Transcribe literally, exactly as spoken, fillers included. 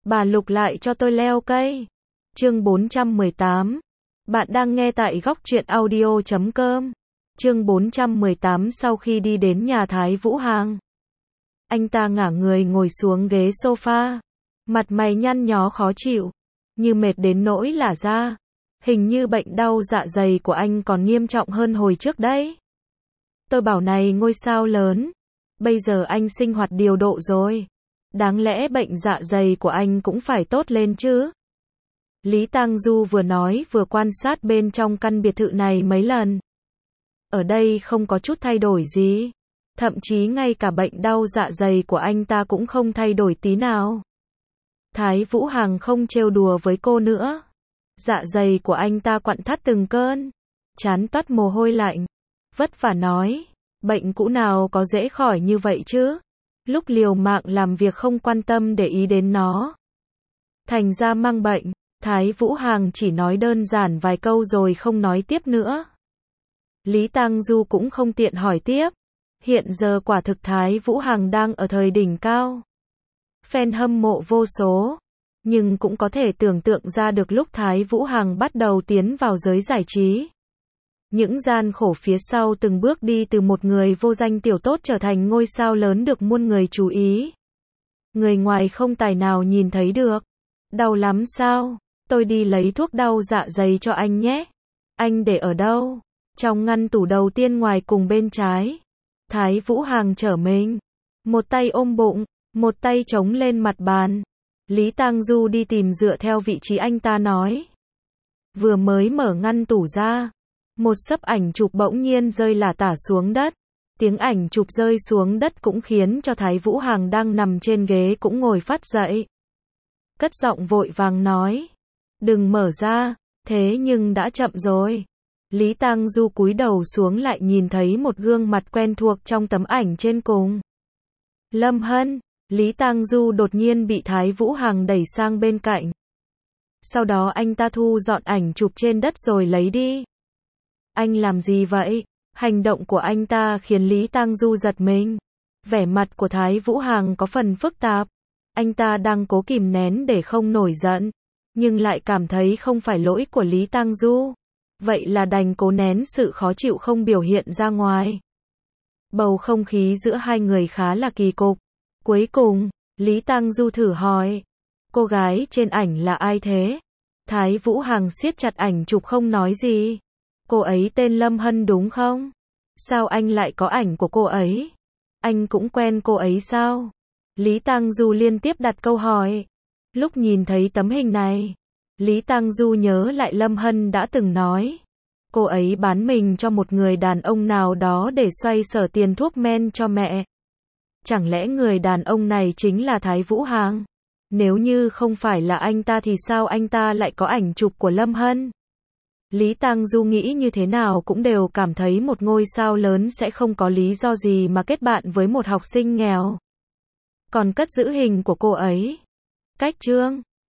Bà Lục lại cho tôi leo cây. Chương bốn trăm mười tám. Bạn đang nghe tại góc truyện audio chấm com. Chương bốn trăm mười tám. Sau khi đi đến nhà Thái Vũ Hàng, anh ta ngả người ngồi xuống ghế sofa, mặt mày nhăn nhó khó chịu, như mệt đến nỗi lả da. Hình như bệnh đau dạ dày của anh còn nghiêm trọng hơn hồi trước đấy. Tôi bảo này ngôi sao lớn, bây giờ anh sinh hoạt điều độ rồi, đáng lẽ bệnh dạ dày của anh cũng phải tốt lên chứ. Lý Tang Du vừa nói vừa quan sát bên trong căn biệt thự này mấy lần. Ở đây không có chút thay đổi gì, thậm chí ngay cả bệnh đau dạ dày của anh ta cũng không thay đổi tí nào. Thái Vũ Hàng không trêu đùa với cô nữa. Dạ dày của anh ta quặn thắt từng cơn, trán toát mồ hôi lạnh, vất vả nói, bệnh cũ nào có dễ khỏi như vậy chứ. Lúc liều mạng làm việc không quan tâm để ý đến nó, thành ra mang bệnh. Thái Vũ Hàng chỉ nói đơn giản vài câu rồi không nói tiếp nữa. Lý Tang Du cũng không tiện hỏi tiếp. Hiện giờ quả thực Thái Vũ Hàng đang ở thời đỉnh cao, fan hâm mộ vô số, nhưng cũng có thể tưởng tượng ra được lúc Thái Vũ Hàng bắt đầu tiến vào giới giải trí, những gian khổ phía sau từng bước đi từ một người vô danh tiểu tốt trở thành ngôi sao lớn được muôn người chú ý. Người ngoài không tài nào nhìn thấy được. Đau lắm sao? Tôi đi lấy thuốc đau dạ dày cho anh nhé. Anh để ở đâu? Trong ngăn tủ đầu tiên ngoài cùng bên trái. Thái Vũ Hàng trở mình, một tay ôm bụng, một tay chống lên mặt bàn. Lý Tang Du đi tìm dựa theo vị trí anh ta nói. Vừa mới mở ngăn tủ ra, một xấp ảnh chụp bỗng nhiên rơi lả tả xuống đất. Tiếng ảnh chụp rơi xuống đất cũng khiến cho Thái Vũ Hàng đang nằm trên ghế cũng ngồi phát dậy. Cất giọng vội vàng nói, đừng mở ra, thế nhưng đã chậm rồi. Lý Tang Du cúi đầu xuống lại nhìn thấy một gương mặt quen thuộc trong tấm ảnh trên cùng. Lâm Hân. Lý Tang Du đột nhiên bị Thái Vũ Hàng đẩy sang bên cạnh. Sau đó anh ta thu dọn ảnh chụp trên đất rồi lấy đi. Anh làm gì vậy? Hành động của anh ta khiến Lý Tang Du giật mình. Vẻ mặt của Thái Vũ Hàng có phần phức tạp. Anh ta đang cố kìm nén để không nổi giận, nhưng lại cảm thấy không phải lỗi của Lý Tang Du. Vậy là đành cố nén sự khó chịu không biểu hiện ra ngoài. Bầu không khí giữa hai người khá là kỳ cục. Cuối cùng, Lý Tang Du thử hỏi, cô gái trên ảnh là ai thế? Thái Vũ Hàng siết chặt ảnh chụp không nói gì. Cô ấy tên Lâm Hân đúng không? Sao anh lại có ảnh của cô ấy? Anh cũng quen cô ấy sao? Lý Tang Du liên tiếp đặt câu hỏi. Lúc nhìn thấy tấm hình này, Lý Tang Du nhớ lại Lâm Hân đã từng nói, cô ấy bán mình cho một người đàn ông nào đó để xoay sở tiền thuốc men cho mẹ. Chẳng lẽ người đàn ông này chính là Thái Vũ Hàng? Nếu như không phải là anh ta thì sao anh ta lại có ảnh chụp của Lâm Hân? Lý Tang Du nghĩ như thế nào cũng đều cảm thấy một ngôi sao lớn sẽ không có lý do gì mà kết bạn với một học sinh nghèo, còn cất giữ hình của cô ấy. Cách chương